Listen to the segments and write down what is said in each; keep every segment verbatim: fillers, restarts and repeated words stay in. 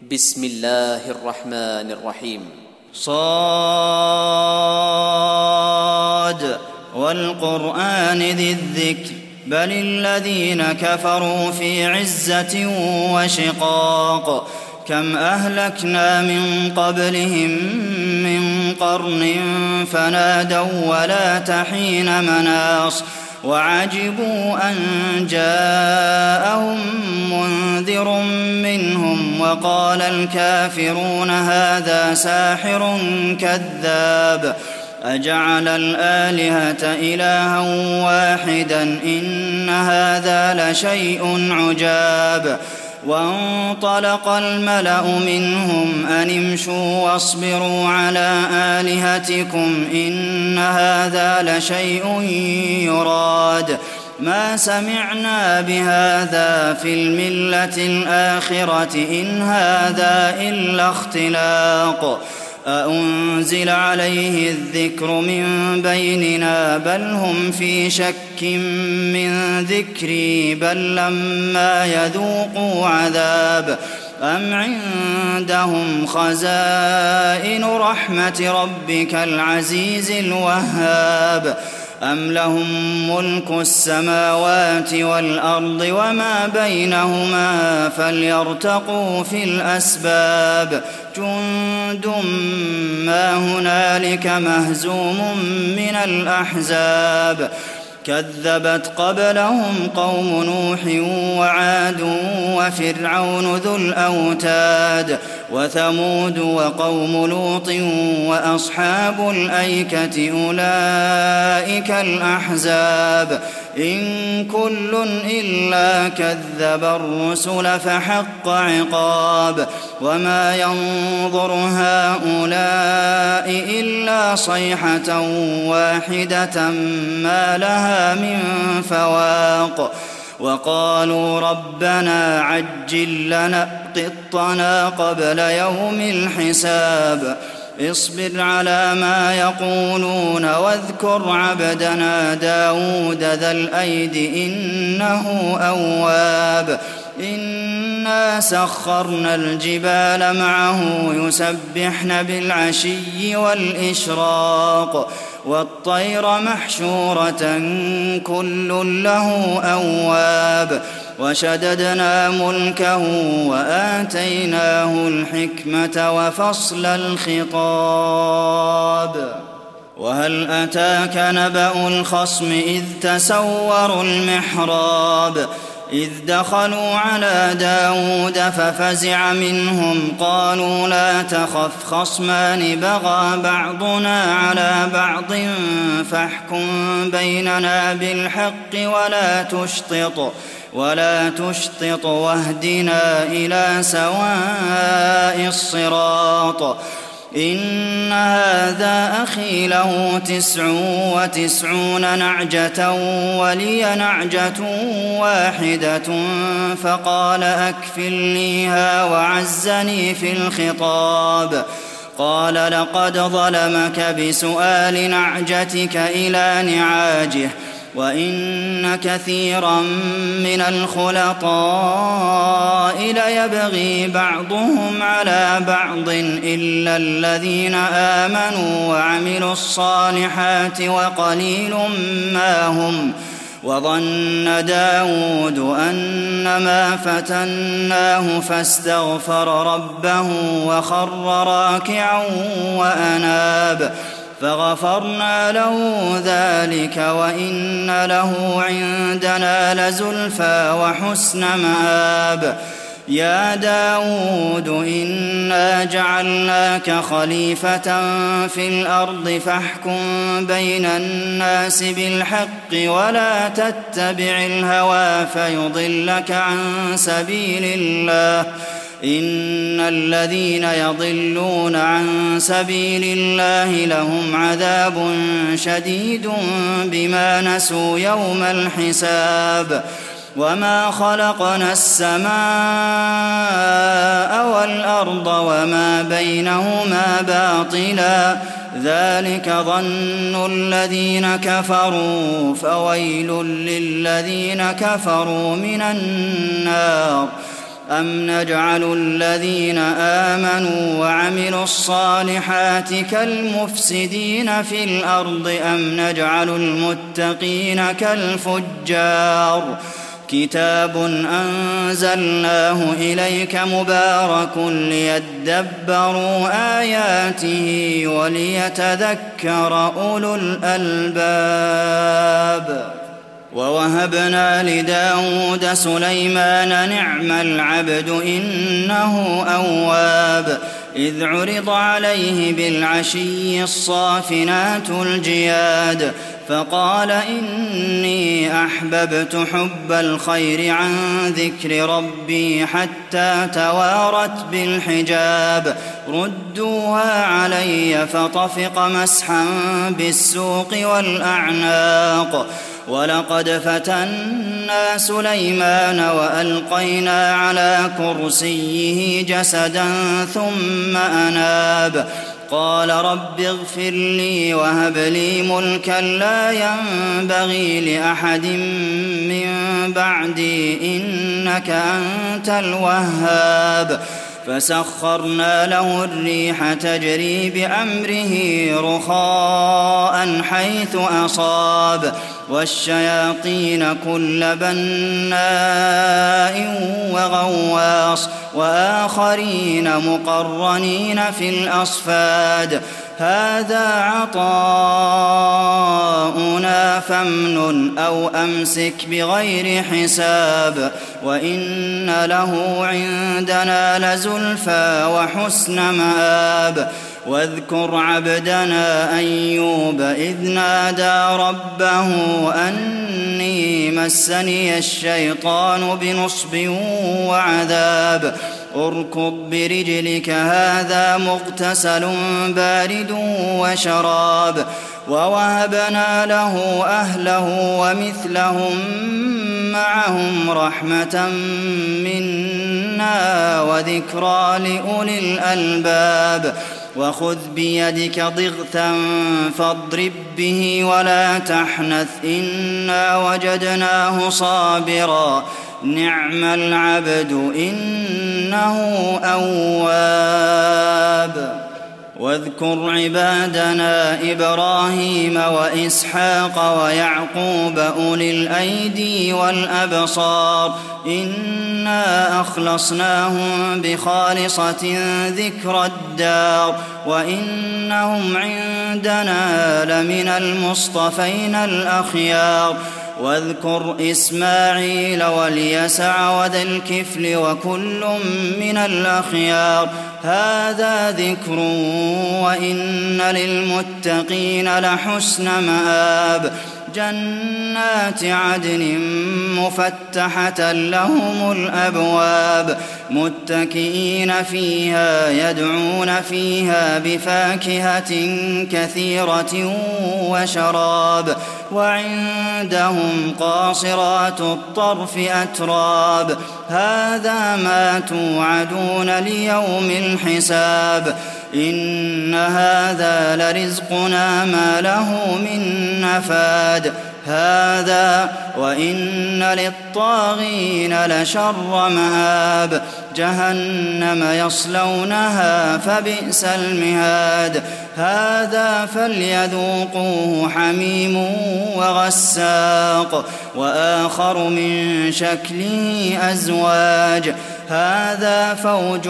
بسم الله الرحمن الرحيم. صاد والقرآن ذي الذكر بل الذين كفروا في عزة وشقاق كم أهلكنا من قبلهم من قرن فنادوا ولا تحين مناص وعجبوا أن جاءهم منذر منهم وقال الكافرون هذا ساحر كذاب أجعل الآلهة إلها واحدا إن هذا لشيء عجاب وانطلق الملأ منهم أن امشوا واصبروا على آلهتكم إن هذا لشيء يراد ما سمعنا بهذا في الملة الآخرة إن هذا إلا اختلاق أأنزل عليه الذكر من بيننا بل هم في شك من ذكري بل لما يذوقوا عذاب أم عندهم خزائن رحمة ربك العزيز الوهاب أم لهم ملك السماوات والأرض وما بينهما فليرتقوا في الأسباب جند ما هنالك مهزوم من الأحزاب كذبت قبلهم قوم نوح وعاد وفرعون ذو الأوتاد وثمود وقوم لوط وأصحاب الأيكة أولئك الأحزاب إن كل إلا كذب الرسل فحق عقاب وما ينظر هؤلاء إلا صيحة واحدة ما لها من فواق وقالوا ربنا عجل لنا قطنا قبل يوم الحساب اصبر على ما يقولون واذكر عبدنا داود ذا الأيد إنه أواب إنا سخرنا الجبال معه يسبحن بالعشي والإشراق والطير محشورة كل له أواب وشددنا ملكه وآتيناه الحكمة وفصل الخطاب وهل أتاك نبأ الخصم إذ تسوروا المحراب إذ دخلوا على داود ففزع منهم قالوا لا تخف خصمان بغى بعضنا على بعض فاحكم بيننا بالحق ولا تشطط ولا تشطط واهدنا إلى سواء الصراط إن هذا أخي له تسع وتسعون نعجة ولي نعجة واحدة فقال أكفلنيها وعزني في الخطاب قال لقد ظلمك بسؤال نعجتك إلى نعاجه وإن كثيرا من الخلطاء ليبغي بعضهم على بعض إلا الذين آمنوا وعملوا الصالحات وقليل ما هم وظن داود أنما فتناه فاستغفر ربه وخر راكعا وأناب فغفرنا له ذلك وإن له عندنا لزلفى وحسن مآب يا داود إنا جعلناك خليفة في الأرض فاحكم بين الناس بالحق ولا تتبع الهوى فيضلك عن سبيل الله إن الذين يضلون عن سبيل الله لهم عذاب شديد بما نسوا يوم الحساب وما خلقنا السماء والأرض وما بينهما باطلا ذلك ظن الذين كفروا فويل للذين كفروا من النار أم نجعل الذين آمنوا وعملوا الصالحات كالمفسدين في الأرض أم نجعل المتقين كالفجار كتاب أنزلناه إليك مبارك ليدبروا آياته وليتذكر أولو الألباب ووهبنا لداود سليمان نعم العبد إنه أواب إذ عرض عليه بالعشي الصافنات الجياد فقال إني أحببت حب الخير عن ذكر ربي حتى توارت بالحجاب ردوها علي فطفق مسحا بالسوق والأعناق ولقد فتنا سليمان وألقينا على كرسيه جسدا ثم أناب قال رب اغفر لي وهب لي ملكا لا ينبغي لأحد من بعدي إنك أنت الوهاب فسخرنا له الريح تجري بأمره رخاء حيث أصاب والشياطين كل بناء وغواص وآخرين مقرنين في الأصفاد هذا عطاؤنا فامنن أو أمسك بغير حساب وإن له عندنا لزلفى وحسن مآب واذكر عبدنا أيوب إذ نادى ربه أني مسني الشيطان بنصب وعذاب اركض برجلك هذا مغتسل بارد وشراب ووهبنا له أهله ومثلهم معهم رحمة منا وذكرى لأولي الألباب وخذ بيدك ضغثا فاضرب به ولا تحنث إنا وجدناه صابرا نعم العبد إنه أواب واذكر عبادنا إبراهيم وإسحاق ويعقوب أولي الأيدي والأبصار إنا أخلصناهم بخالصة ذكر الدار وإنهم عندنا لمن المصطفين الأخيار واذكر إسماعيل واليسع وذا الكفل وكل من الأخيار هذا ذكر وإن للمتقين لحسن مآب جنات عدن مفتحة لهم الأبواب متكئين فيها يدعون فيها بفاكهة كثيرة وشراب وعندهم قاصرات الطرف أتراب هذا ما توعدون ليوم الحساب إن هذا لرزقنا ما له من نفاد هذا وإن للطاغين لشر مآب جهنم يصلونها فبئس المهاد هذا فليذوقوه حميم وغساق وآخر من شكله أزواج هذا فوج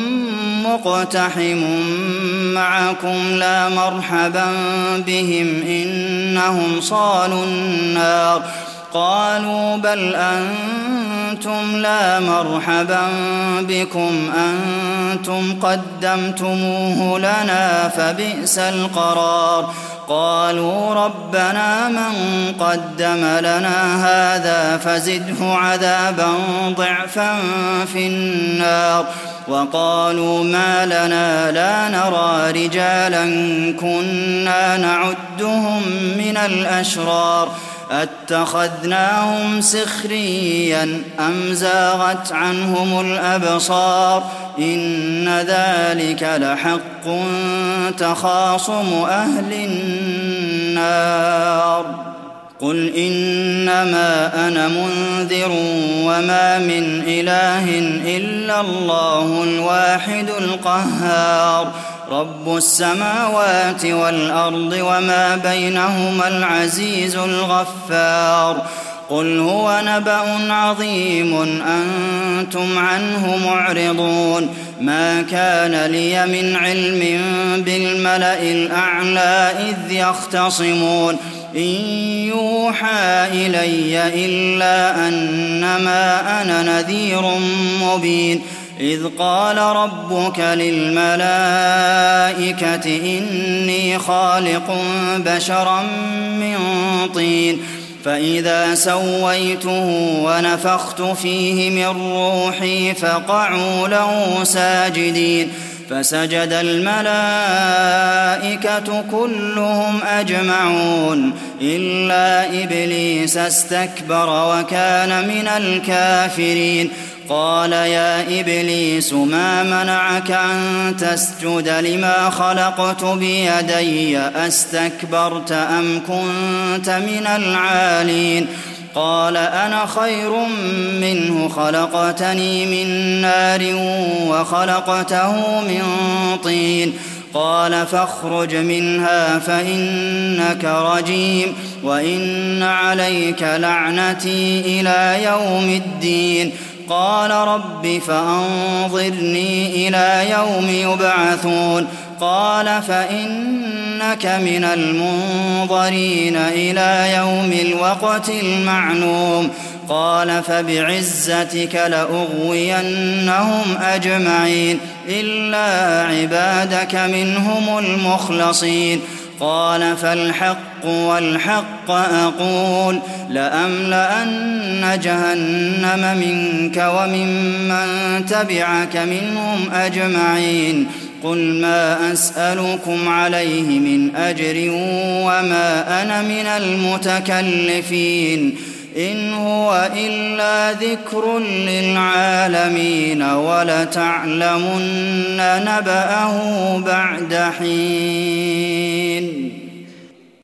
مقتحم معكم لا مرحبا بهم إنهم صالوا النار قالوا بل أنتم لا مرحبا بكم أنتم قدمتموه لنا فبئس القرار قالوا ربنا من قدم لنا هذا فزده عذابا ضعفا في النار وقالوا ما لنا لا نرى رجالا كنا نعدهم من الأشرار أتخذناهم سخريا أم زاغت عنهم الأبصار إن ذلك لحق تخاصم أهل النار قل إنما أنا منذر وما من إله إلا الله الواحد القهار رب السماوات والأرض وما بينهما العزيز الغفار قل هو نبأ عظيم أنتم عنه معرضون ما كان لي من علم بالملأ الأعلى إذ يختصمون إن يوحى إلي إلا أنما أنا نذير مبين إذ قال ربك للملائكة إني خالق بشرا من طين فإذا سويته ونفخت فيه من روحي فقعوا له ساجدين فسجد الملائكة كلهم أجمعون إلا إبليس استكبر وكان من الكافرين قال يا إبليس ما منعك أن تسجد لما خلقت بيدي أستكبرت أم كنت من العالين قال أنا خير منه خلقتني من نار وخلقته من طين قال فاخرج منها فإنك رجيم وإن عليك لعنتي إلى يوم الدين قال رب فأنظرني إلى يوم يبعثون قال فإنك من المنظرين إلى يوم الوقت المعلوم قال فبعزتك لأغوينهم أجمعين إلا عبادك منهم المخلصين قال فالحق والحق أقول لأملأن جهنم منك وممن تبعك منهم أجمعين قل ما أسألكم عليه من أجر وما أنا من المتكلفين إن هو إلا ذكر للعالمين ولتعلمن نبأه بعد حين